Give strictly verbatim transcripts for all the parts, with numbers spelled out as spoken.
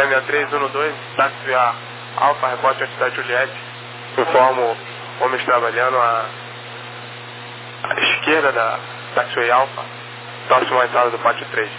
linha três um dois, táxi A Alfa, repórter Cidade Juliette. Informo homens trabalhando à, à esquerda da taxiway Alfa, próximo à entrada do pátio três.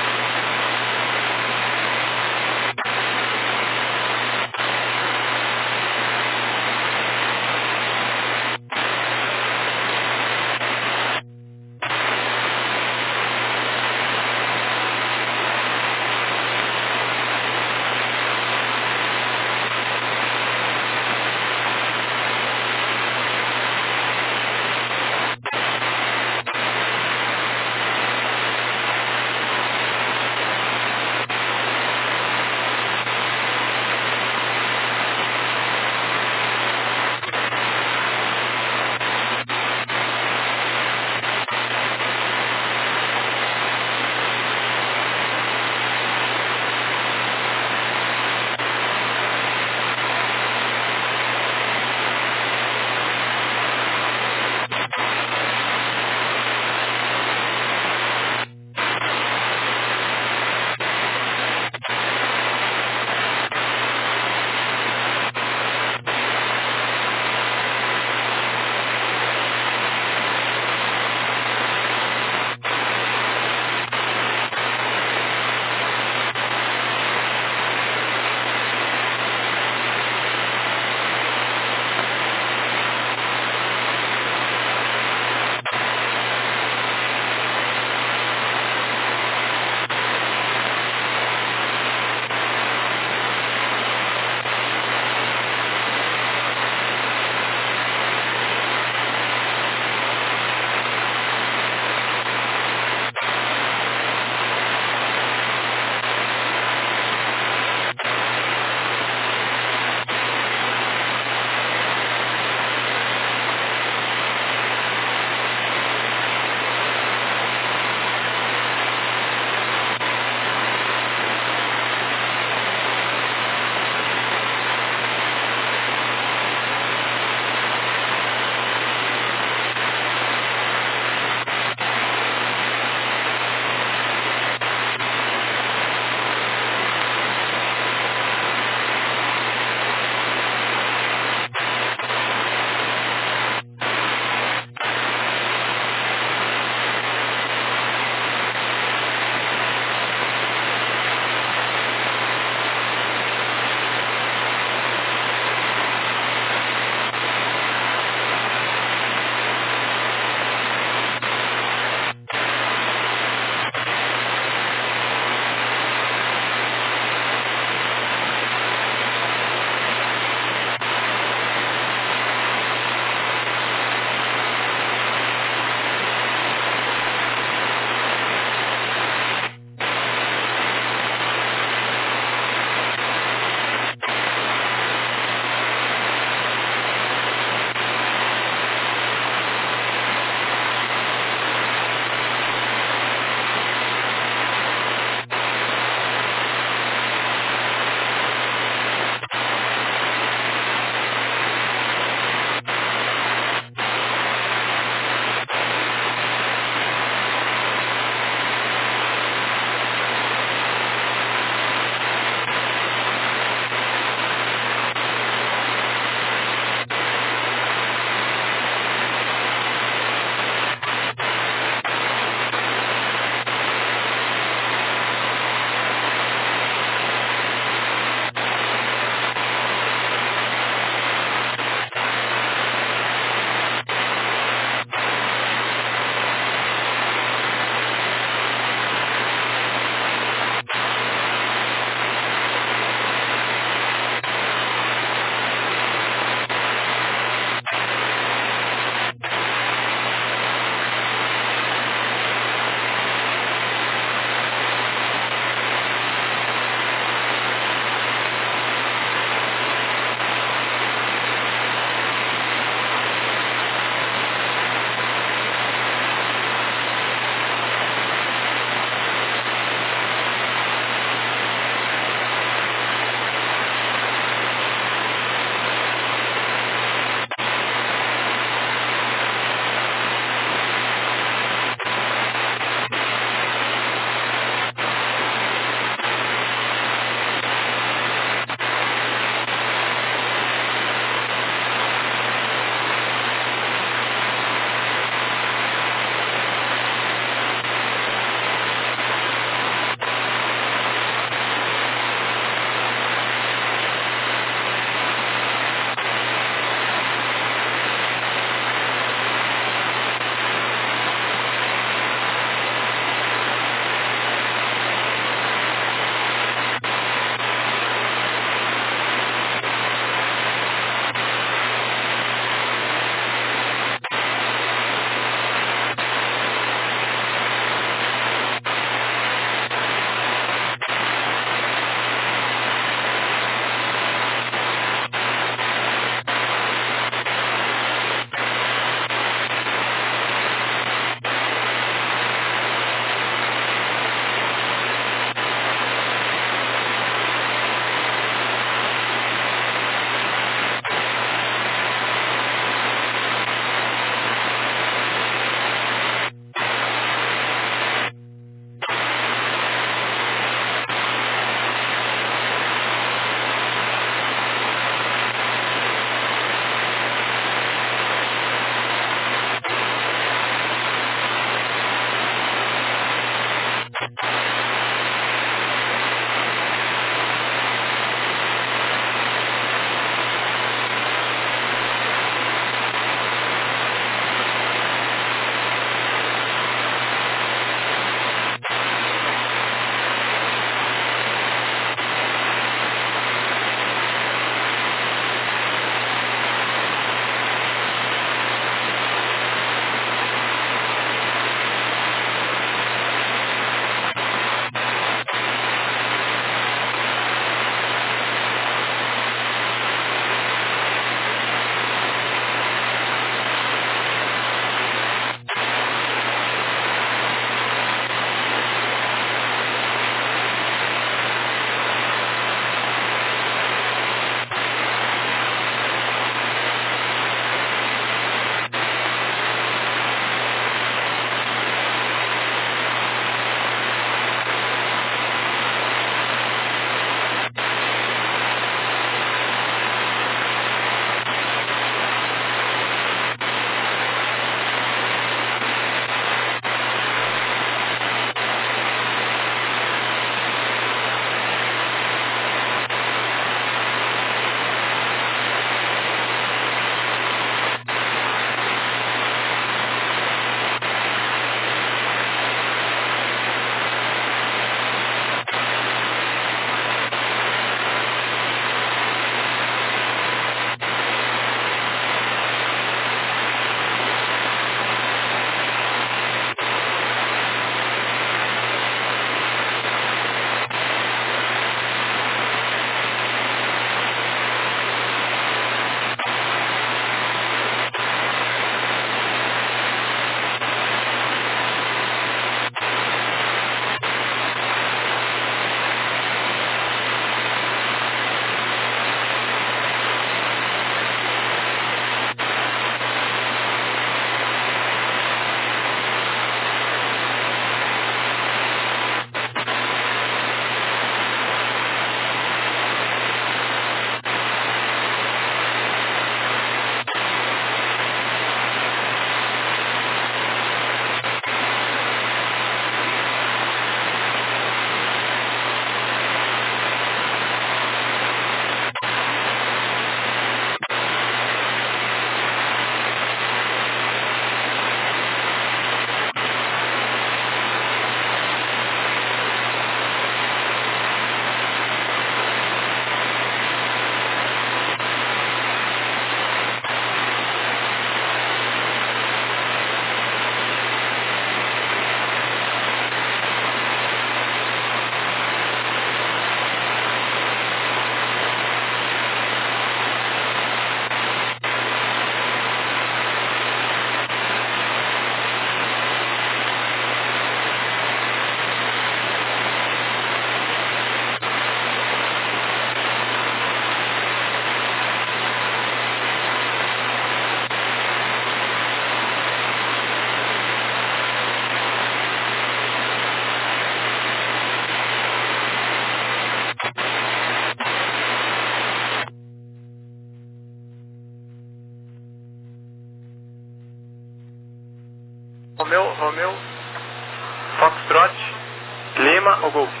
Romeu, Romeu, Foxtrot, Lima ou Golf?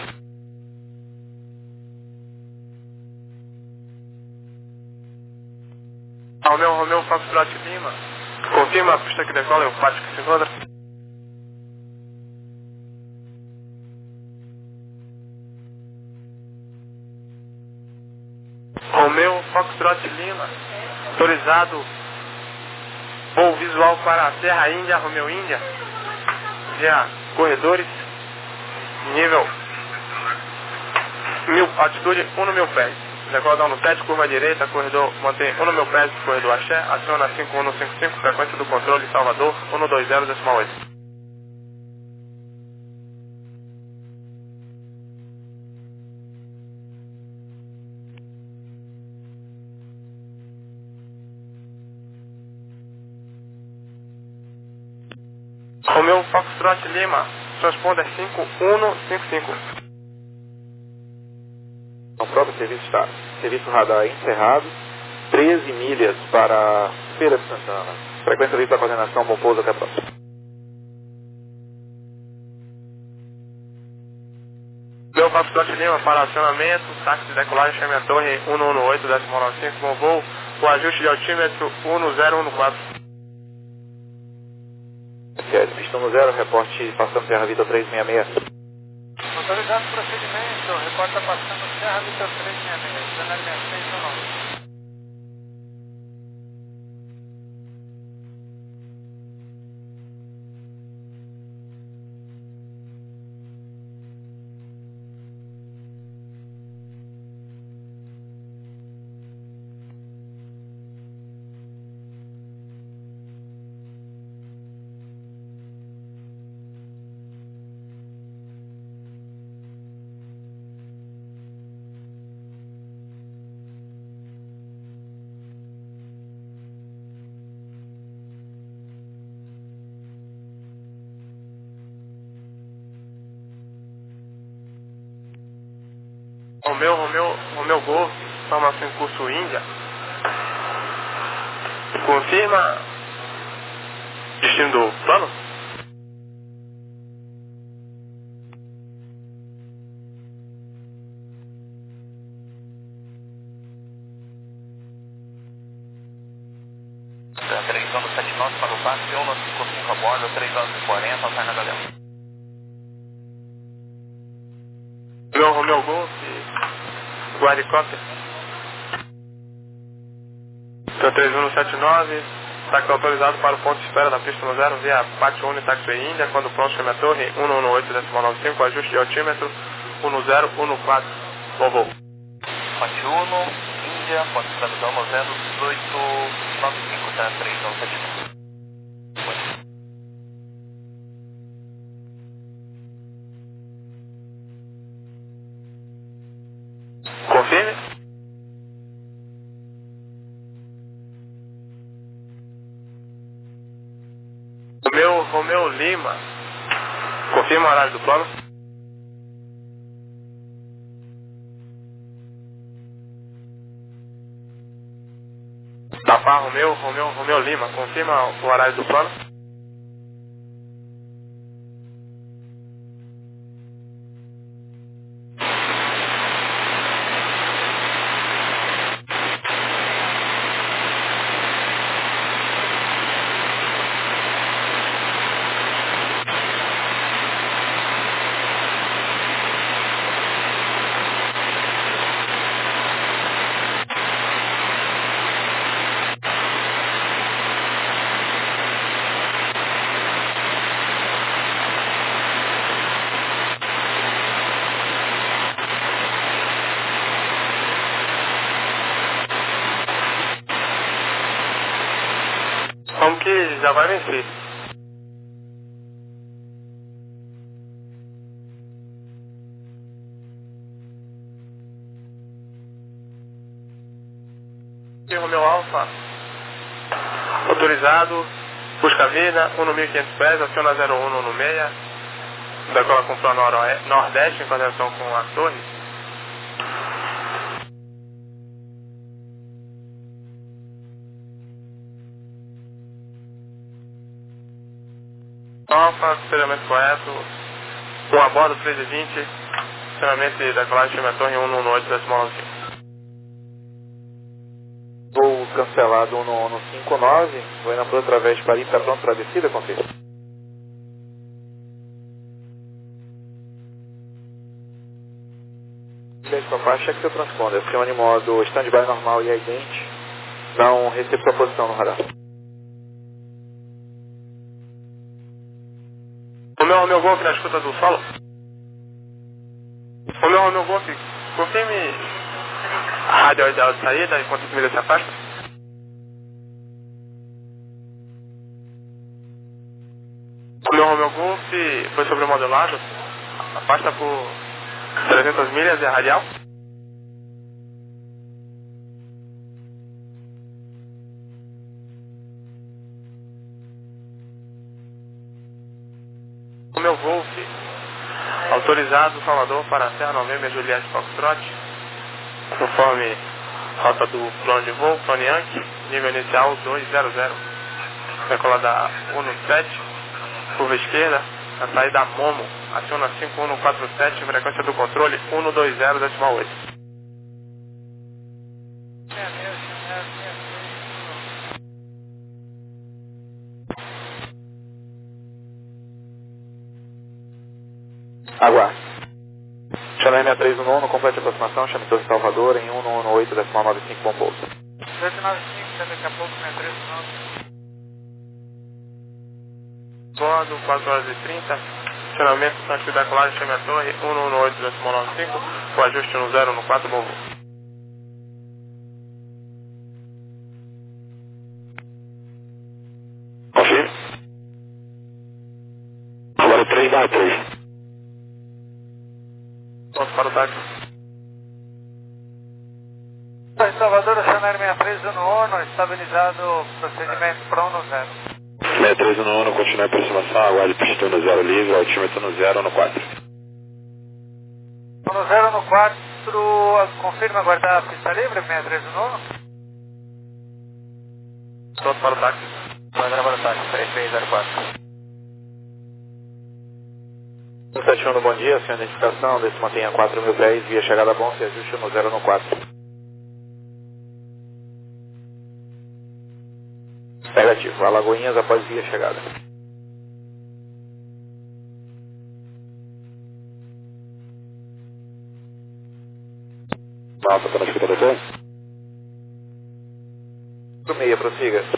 Romeu, Romeu, Foxtrot, Lima. Confirma a pista que decola e o pátio que se encontra. Romeu, Foxtrot, Lima. Autorizado voo visual para a Serra Índia, Romeu Índia. Via corredores. Nível mil, altitude um no mil pés. Decola down no sete, curva direita, corredor mantém um no mil pés, corredor axé, aciona cinco um cinco cinco, frequência do controle Salvador, um dois zero decimal oito. Romeu Foxtrot Lima, transponder cinco um cinco cinco. O próprio serviço está. Serviço radar encerrado. treze milhas para Feira de Santana. Frequência livre para coordenação, bom pouso, até a próxima. Meu Foxtrot Lima para acionamento, táxi de decolagem, chame a torre um um oito, décimo nove cinco, bom voo, o ajuste de altímetro um zero um quatro. Pista no zero, reporte passando Serra Vita trezentos e sessenta e seis. Autorizado o procedimento, reporta passando Serra Vitor trezentos e sessenta e seis, cenário sessenta e seis ou não? Romeu, Romeu, Romeu Golf, formação em curso Índia. Confirma destino do plano? três anos sete nove para o táxi, um cinco cinco a bordo, três anos e quarenta, alternada dela. Romeu, Romeu Golf, Guaricóptero. Então três um sete nove, táxi autorizado para o ponto de espera da pista no zero via Pátio Uni Taxiway Índia, quando pronto chame a torre um um oito, décimo nove cinco, ajuste de altímetro um zero um quatro, bom voo. Pátio Uno, Índia, ponto de tradução no zero oito nove cinco, tá? três um sete nove. Confirme. Romeu, Romeu Lima. Confirma o horário do plano. Tapar Romeu, Romeu, Romeu Lima. Confirma o horário do plano. Vamos que já vai vencer. E Romeu Alfa, autorizado, busca vida, um no mil e quinhentos pés, aciona zero um no seis, decola com o plano nordeste em coordenação com a torre. Alfa, funcionamento correto, um a bordo, três e vinte, funcionamento da decolagem chama torre um um oito decimal nove cinco. Voo cancelado um um cinco nove, Goiânia através de Paris, está pronto para a descida, confirma. Beijo papai, cheque seu transponder, acione modo stand-by normal e ident, não recebo sua posição no radar. O meu, meu Golf na escuta do solo. O meu, meu Golf, confirme a rádio ideal de saída enquanto a família se afasta. O meu, meu Golf foi sobremodelado, afasta por trezentas milhas e a radial. O meu Golf, autorizado Salvador para Serra Novembro Juliette Foxtrot, conforme rota do plano de voo, plano Yankee, nível inicial duzentos, decolada um sete, curva esquerda, a saída Momo, aciona cinco um quatro sete, frequência do controle um dois zero decimal oito. Aguarde. Channel M três um um, complete a aproximação, chame Torre Salvador em um um oito decimal nove cinco, bom pouso. dois nove cinco, daqui a pouco, seis três nove. Bordo, quatro horas e trinta, funcionamento Santos da Colagem, chame a torre um um oito decimal nove cinco, o ajuste no zero no quatro, bom voo. Confirme. Agora três barra três. Ponto para o táxi. Em Salvador, Channel sessenta e três um um, estabilizado, procedimento para um zero. sessenta e três um um, continua a aproximação, aguarde pista no zero livre, altímetro no zero no quatro. um zero no quatro, confirma aguardar a pista livre, sessenta e três um um. Ponto para o táxi. Aguardar para o táxi, três seis zero quatro. um sete um, bom dia, sem identificação, desse mantenha quatro mil pés, via chegada bom, se ajuste no zero no quatro. Negativo, Alagoinhas após via chegada. Alfa, está na escuta, doutor? Do meia, prossiga.